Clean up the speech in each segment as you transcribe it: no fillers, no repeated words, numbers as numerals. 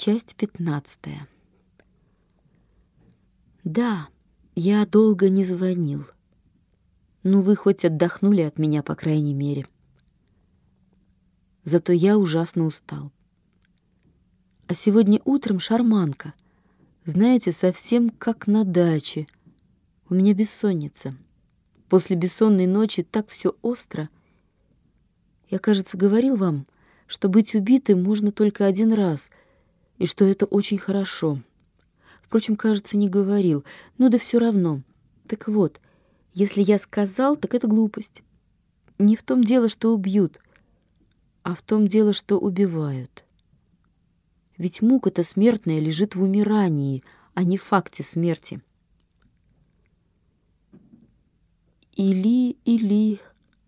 Часть 15. Да, я долго не звонил. Ну, вы хоть отдохнули от меня, по крайней мере. Зато я ужасно устал. А сегодня утром шарманка. Знаете, совсем как на даче. У меня бессонница. После бессонной ночи так все остро. Я, кажется, говорил вам, что быть убитым можно только один раз, и что это очень хорошо. Впрочем, кажется, не говорил. Ну да все равно. Так вот, если я сказал, так это глупость. Не в том дело, что убьют, а в том дело, что убивают. Ведь мука-то смертная лежит в умирании, а не в факте смерти. Или,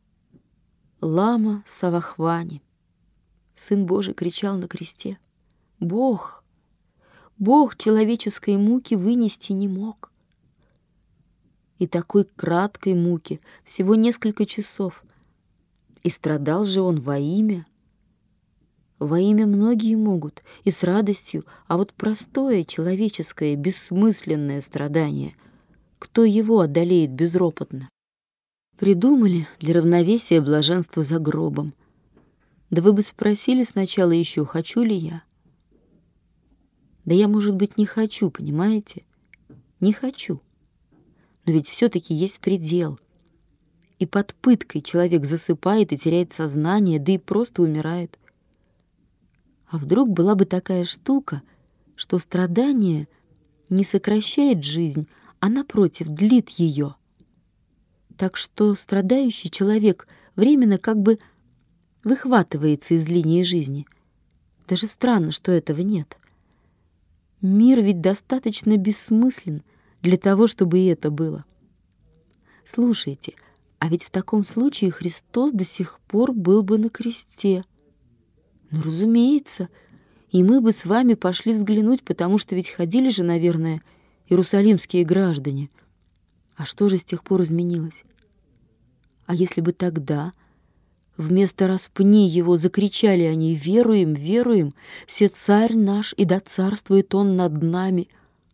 лама Савахвани. Сын Божий кричал на кресте. Бог человеческой муки вынести не мог. И такой краткой муки, всего несколько часов. И страдал же он во имя. Во имя многие могут, и с радостью, а вот простое человеческое, бессмысленное страдание, кто его одолеет безропотно? Придумали для равновесия блаженства за гробом. Да вы бы спросили сначала еще, хочу ли я. Да я, может быть, не хочу, понимаете? Не хочу. Но ведь все-таки есть предел. И под пыткой человек засыпает и теряет сознание, да и просто умирает. А вдруг была бы такая штука, что страдание не сокращает жизнь, а, напротив, длит ее. Так что страдающий человек временно как бы выхватывается из линии жизни. Даже странно, что этого нет. Мир ведь достаточно бессмыслен для того, чтобы и это было. Слушайте, а ведь в таком случае Христос до сих пор был бы на кресте. Ну, разумеется, и мы бы с вами пошли взглянуть, потому что ведь ходили же, наверное, иерусалимские граждане. А что же с тех пор изменилось? А если бы тогда вместо «распни его» закричали они «Веруем, веруем, се царь наш, и да царствует он над нами»,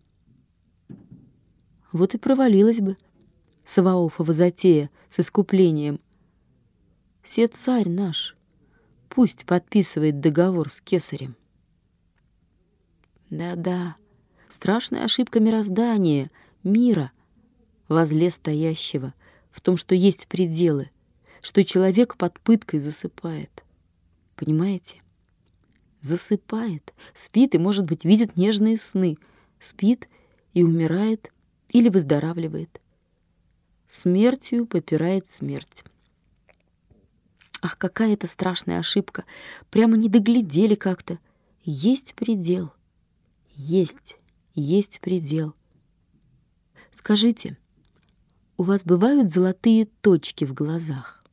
вот и провалилась бы Саваофова затея с искуплением. «Се царь наш, пусть подписывает договор с кесарем». Да-да, страшная ошибка мироздания, мира, возле стоящего, в том, что есть пределы, что человек под пыткой засыпает. Понимаете? Засыпает, спит и, может быть, видит нежные сны, спит и умирает или выздоравливает. Смертью попирает смерть. Ах, какая это страшная ошибка! Прямо не доглядели как-то. Есть предел. Есть предел. Скажите, у вас бывают золотые точки в глазах?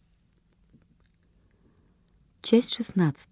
Часть 16.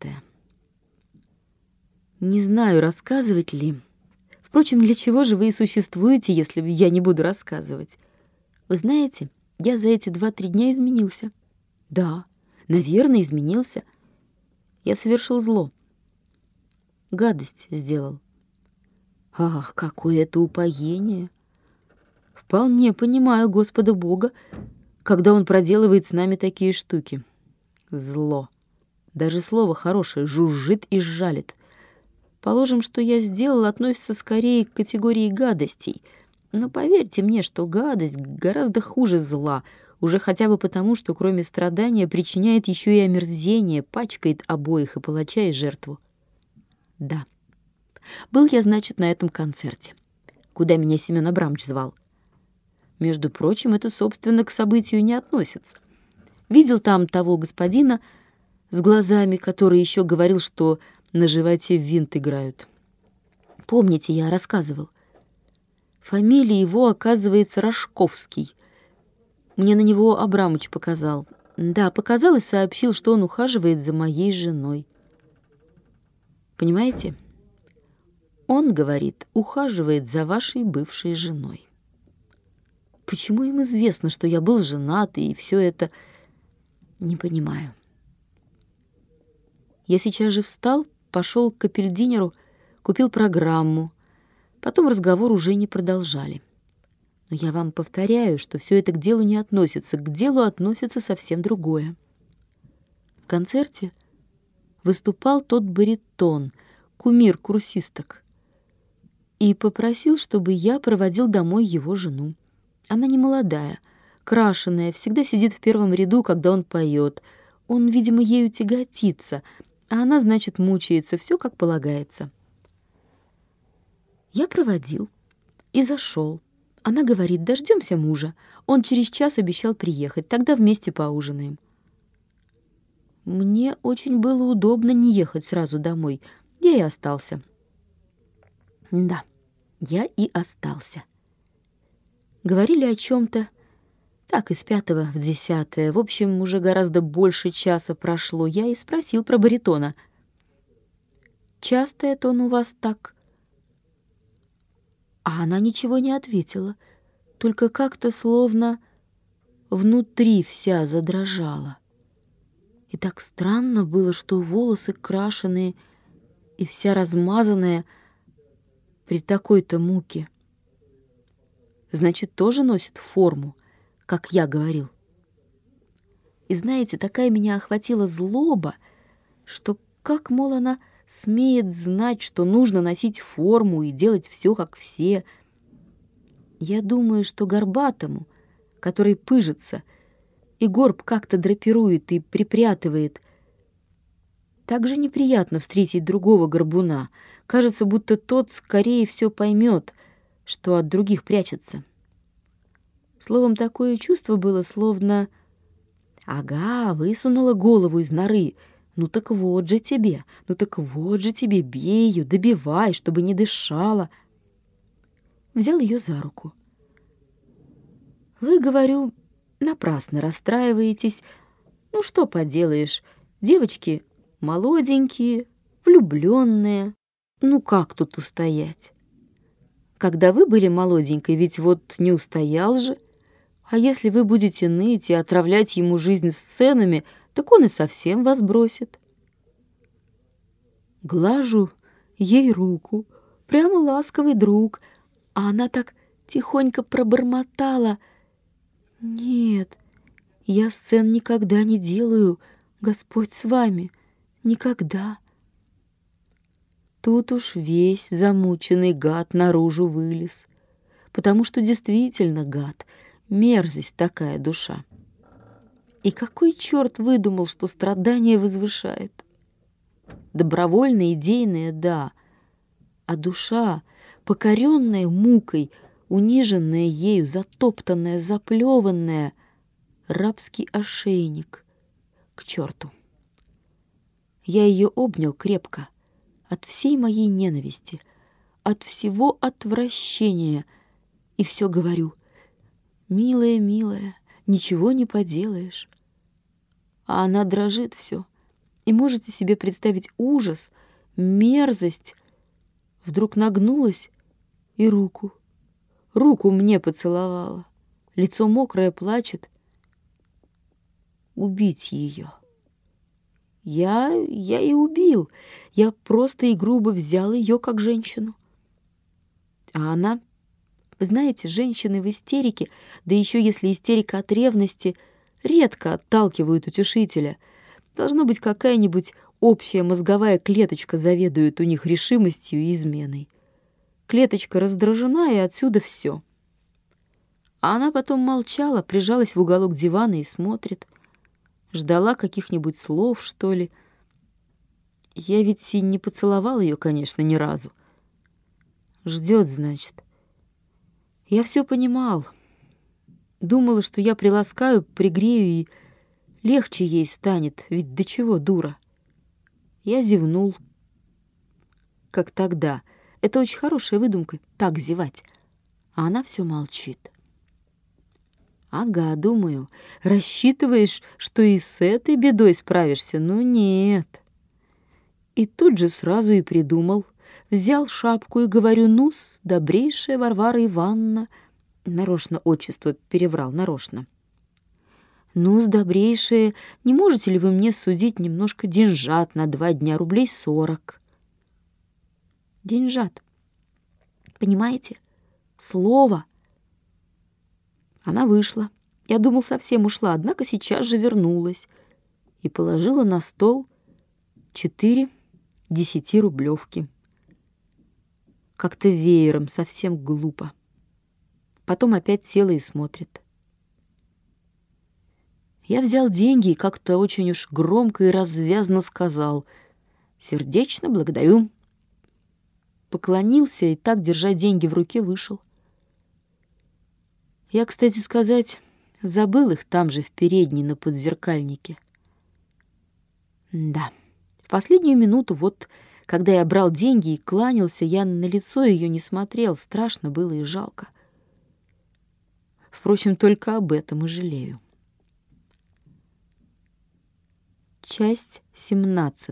Не знаю, рассказывать ли. Впрочем, для чего же вы и существуете, если я не буду рассказывать? Вы знаете, я за эти 2-3 дня изменился. Да, наверное, изменился. Я совершил зло. Гадость сделал. Ах, какое это упоение! Вполне понимаю Господа Бога, когда Он проделывает с нами такие штуки. Зло. Даже слово хорошее жужжит и жалит. Положим, что я сделал, относится скорее к категории гадостей. Но поверьте мне, что гадость гораздо хуже зла, уже хотя бы потому, что кроме страдания причиняет еще и омерзение, пачкает обоих, и палача, и жертву. Да. Был я, значит, на этом концерте, куда меня Семен Абрамович звал. Между прочим, это, собственно, к событию не относится. Видел там того господина с глазами, который еще говорил, что на животе в винт играют. Помните, я рассказывал? Фамилия его, оказывается, Рожковский. Мне на него Абрамыч показал. Да, показал и сообщил, что он ухаживает за моей женой. Понимаете? Он, говорит, ухаживает за вашей бывшей женой. Почему им известно, что я был женат, и все это... Не понимаю. Я сейчас же встал, пошел к капельдинеру, купил программу. Потом разговор уже не продолжали. Но я вам повторяю, что все это к делу не относится. К делу относится совсем другое. В концерте выступал тот баритон, кумир курсисток, и попросил, чтобы я проводил домой его жену. Она не молодая, крашеная, всегда сидит в первом ряду, когда он поет. Он, видимо, ею тяготится, а она, значит, мучается, все как полагается. Я проводил и зашел. Она говорит: дождемся мужа. Он через час обещал приехать, тогда вместе поужинаем. Мне очень было удобно не ехать сразу домой. Я и остался. Да, я и остался. Говорили о чем-то, так, из 5-го в 10-е. В общем, уже гораздо больше часа прошло. Я и спросил про баритона. «Часто это он у вас так?» А она ничего не ответила, только как-то словно внутри вся задрожала. И так странно было, что волосы крашеные и вся размазанная при такой-то муке. Значит, тоже носит форму, как я говорил. И знаете, такая меня охватила злоба, что как, мол, она смеет знать, что нужно носить форму и делать все, как все. Я думаю, что горбатому, который пыжится, и горб как-то драпирует и припрятывает, так же неприятно встретить другого горбуна. Кажется, будто тот скорее все поймет, что от других прячется. Словом, такое чувство было, словно: «Ага, высунула голову из норы. Ну так вот же тебе, бей ее, добивай, чтобы не дышала». Взял ее за руку. «Вы, говорю, напрасно расстраиваетесь. Ну что поделаешь, девочки молоденькие, влюбленные. Ну как тут устоять? Когда вы были молоденькой, ведь вот не устоял же. А если вы будете ныть и отравлять ему жизнь сценами, так он и совсем вас бросит». Глажу ей руку, прямо ласковый друг, а она так тихонько пробормотала: «Нет, я сцен никогда не делаю, Господь с вами, никогда». Тут уж весь замученный гад наружу вылез, потому что действительно гад, мерзость такая душа. И какой черт выдумал, что страдание возвышает? Добровольное, идейное, да, а душа, покоренная мукой, униженная ею, затоптанная, заплеванная, рабский ошейник. К черту! Я ее обнял крепко, от всей моей ненависти, от всего отвращения, и все говорю: «Милая, милая, ничего не поделаешь». А она дрожит все, и можете себе представить ужас, мерзость. Вдруг нагнулась и руку мне поцеловала. Лицо мокрое, плачет. Убить ее. Я и убил. Я просто и грубо взял ее как женщину. А она, вы знаете, женщины в истерике, да еще если истерика от ревности, редко отталкивают утешителя. Должно быть, какая-нибудь общая мозговая клеточка заведует у них решимостью и изменой. Клеточка раздражена, и отсюда все. А она потом молчала, прижалась в уголок дивана и смотрит. Ждала каких-нибудь слов, что ли. Я ведь и не поцеловал ее, конечно, ни разу. Ждет, значит. Я все понимал. Думала, что я приласкаю, пригрею, и легче ей станет, ведь до чего дура. Я зевнул. Как тогда. Это очень хорошая выдумка, так зевать. А она все молчит. Ага, думаю, рассчитываешь, что и с этой бедой справишься? Ну нет. И тут же сразу и придумал. Взял шапку и говорю: «Ну-с, добрейшая Варвара Ивановна». Нарочно отчество переврал, нарочно. «Ну-с, добрейшая, не можете ли вы мне судить немножко деньжат на 2 дня, рублей 40?» деньжат. Понимаете? Слово. Она вышла. Я думал, совсем ушла, однако сейчас же вернулась и положила на стол 4 10-рублевки. Как-то веером, совсем глупо. Потом опять села и смотрит. Я взял деньги и как-то очень уж громко и развязно сказал: «Сердечно благодарю». Поклонился и так, держа деньги в руке, вышел. Я, кстати сказать, забыл их там же, в передней, на подзеркальнике. Да, в последнюю минуту, вот когда я брал деньги и кланялся, я на лицо ее не смотрел, страшно было и жалко. Впрочем, только об этом и жалею. Часть 17.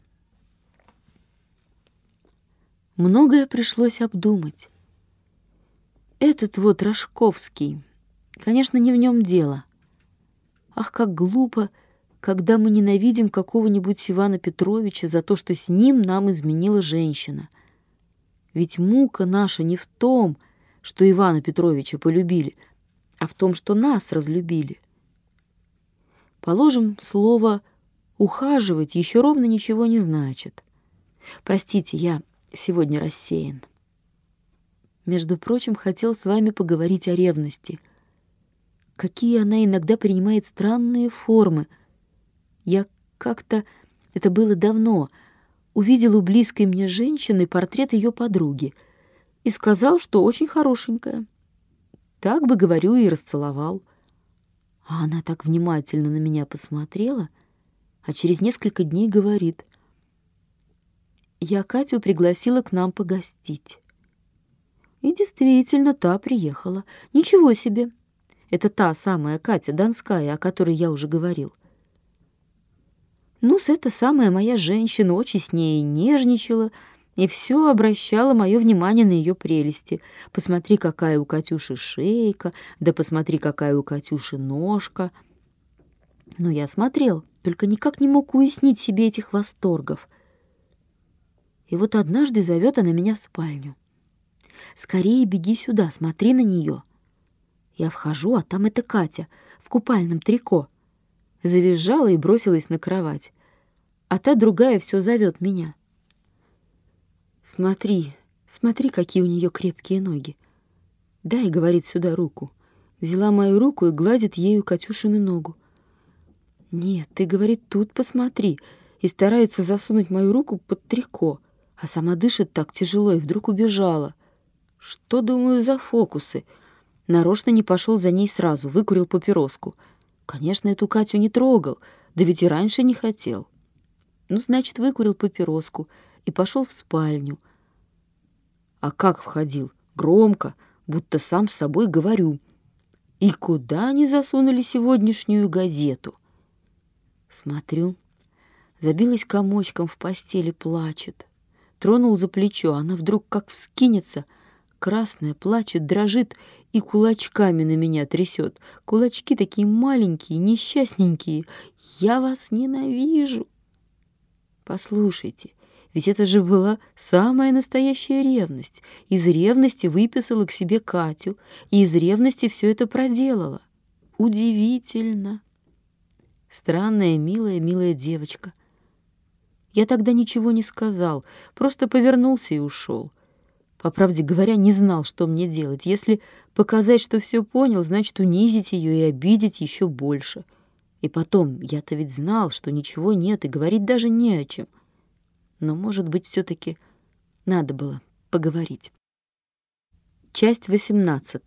Многое пришлось обдумать. Этот вот Рожковский, конечно, не в нем дело. Ах, как глупо, когда мы ненавидим какого-нибудь Ивана Петровича за то, что с ним нам изменила женщина. Ведь мука наша не в том, что Ивана Петровича полюбили, а в том, что нас разлюбили. Положим, слово «ухаживать» еще ровно ничего не значит. Простите, я сегодня рассеян. Между прочим, хотел с вами поговорить о ревности. Какие она иногда принимает странные формы. Я как-то, это было давно, увидел у близкой мне женщины портрет ее подруги и сказал, что очень хорошенькая. Так бы, говорю, и расцеловал. А она так внимательно на меня посмотрела, а через несколько дней говорит: «Я Катю пригласила к нам погостить». И действительно, та приехала. Ничего себе! Это та самая Катя Донская, о которой я уже говорил. Ну-с, эта самая моя женщина очень с ней нежничала и все обращала мое внимание на ее прелести. Посмотри, какая у Катюши шейка, да посмотри, какая у Катюши ножка. Но я смотрел, только никак не мог уяснить себе этих восторгов. И вот однажды зовет она меня в спальню. «Скорее беги сюда, смотри на нее». Я вхожу, а там эта Катя в купальном трико. Завизжала и бросилась на кровать. А та другая все зовет меня. «Смотри, смотри, какие у нее крепкие ноги. Дай, — говорит, — сюда руку». Взяла мою руку и гладит ею Катюшину ногу. «Нет, ты, — говорит, — тут посмотри», и старается засунуть мою руку под трико, а сама дышит так тяжело и вдруг убежала. Что, думаю, за фокусы? Нарочно не пошел за ней сразу, выкурил папироску. Конечно, эту Катю не трогал, да ведь и раньше не хотел. Ну, значит, выкурил папироску и пошел в спальню. А как входил? Громко, будто сам с собой говорю. И куда они засунули сегодняшнюю газету? Смотрю, забилась комочком в постели, плачет. Тронул за плечо, она вдруг как вскинется, красная, плачет, дрожит и кулачками на меня трясет. Кулачки такие маленькие, несчастненькие. «Я вас ненавижу». Послушайте, ведь это же была самая настоящая ревность. Из ревности выписала к себе Катю, и из ревности все это проделала. Удивительно. Странная, милая девочка. Я тогда ничего не сказал, просто повернулся и ушел. По правде говоря, не знал, что мне делать. Если показать, что все понял, значит, унизить ее и обидеть еще больше. И потом, я-то ведь знал, что ничего нет, и говорить даже не о чем. Но, может быть, все-таки надо было поговорить. Часть 18.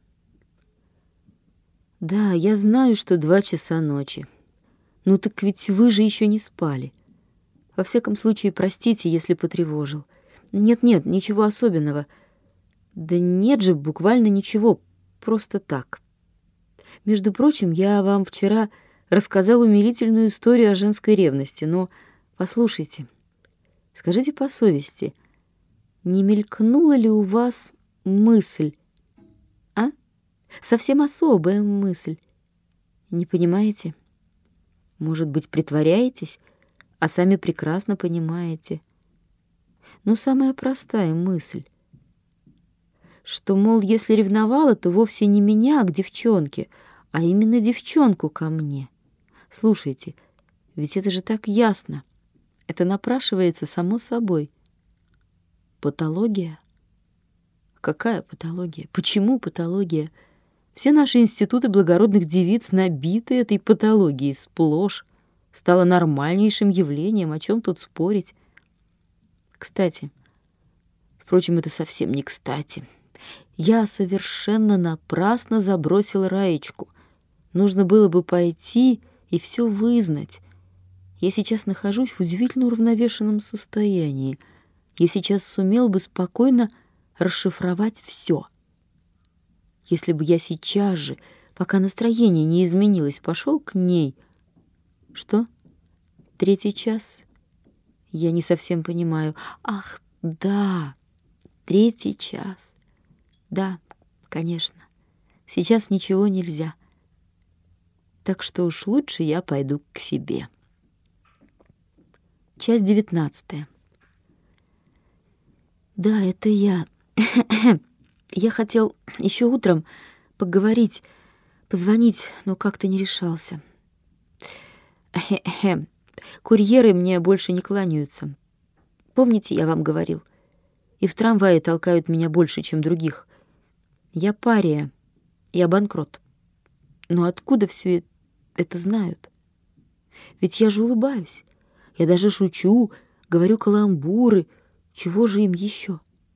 Да, я знаю, что 2 часа ночи. Ну так ведь вы же еще не спали. Во всяком случае, простите, если потревожил. Нет, ничего особенного. Да нет же, буквально ничего, просто так. Между прочим, я вам вчера рассказал умилительную историю о женской ревности, но послушайте, скажите по совести, не мелькнула ли у вас мысль, а? Совсем особая мысль. Не понимаете? Может быть, притворяетесь, а сами прекрасно понимаете. Ну, самая простая мысль, что, мол, если ревновала, то вовсе не меня к девчонке, а именно девчонку ко мне. Слушайте, ведь это же так ясно. Это напрашивается само собой. Патология? Какая патология? Почему патология? Все наши институты благородных девиц набиты этой патологией сплошь. Стало нормальнейшим явлением, о чем тут спорить. Кстати, впрочем, это совсем не кстати. Я совершенно напрасно забросила Раечку. Нужно было бы пойти и все вызнать. Я сейчас нахожусь в удивительно уравновешенном состоянии. Я сейчас сумел бы спокойно расшифровать все. Если бы я сейчас же, пока настроение не изменилось, пошел к ней... Что? 3 час? Я не совсем понимаю. Ах, да, 3 час. Да, конечно. Сейчас ничего нельзя. Так что уж лучше я пойду к себе. Часть 19. Да, это я. Я хотел еще утром поговорить, позвонить, но как-то не решался. Курьеры мне больше не кланяются. Помните, я вам говорил? И в трамвае толкают меня больше, чем других. Я пария, я банкрот. Но откуда все это знают? Ведь я же улыбаюсь. Я даже шучу, говорю каламбуры. Чего же им еще?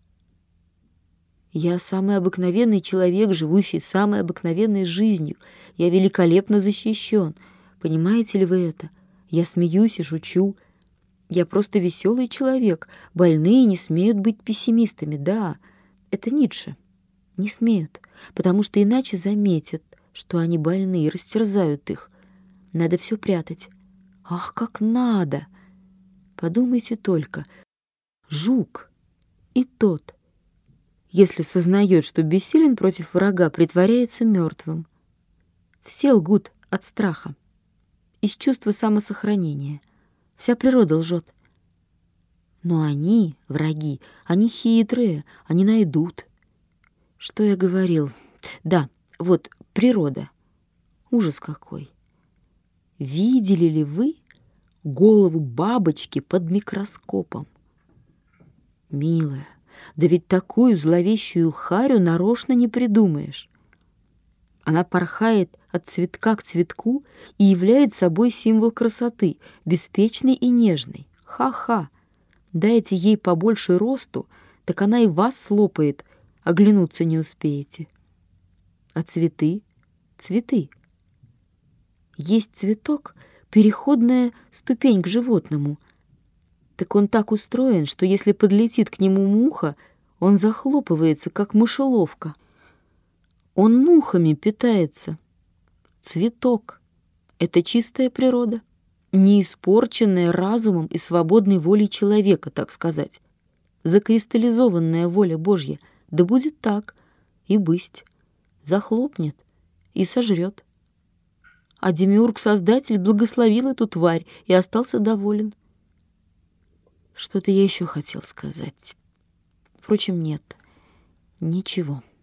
Я самый обыкновенный человек, живущий самой обыкновенной жизнью. Я великолепно защищен. Понимаете ли вы это? Я смеюсь и шучу. Я просто веселый человек. Больные не смеют быть пессимистами. Да, это Ницше. Не смеют, потому что иначе заметят, что они больны, и растерзают их. Надо все прятать. Ах, как надо! Подумайте только. Жук и тот, если сознает, что бессилен против врага, притворяется мертвым. Все лгут от страха, из чувства самосохранения. Вся природа лжет. Но они, враги, они хитрые, они найдут. Что я говорил? Да, вот природа. Ужас какой. Видели ли вы голову бабочки под микроскопом? Милая, да ведь такую зловещую харю нарочно не придумаешь. Она порхает от цветка к цветку и являет собой символ красоты, беспечной и нежной. Ха-ха! Дайте ей побольше росту, так она и вас слопает, оглянуться не успеете. А цветы? Цветы. Есть цветок, переходная ступень к животному. Так он так устроен, что если подлетит к нему муха, он захлопывается, как мышеловка. Он мухами питается. Цветок — это чистая природа, не испорченная разумом и свободной волей человека, так сказать. Закристаллизованная воля Божья, да будет так и бысть, захлопнет и сожрет. А Демиург-создатель благословил эту тварь и остался доволен. Что-то я еще хотел сказать. Впрочем, нет, ничего.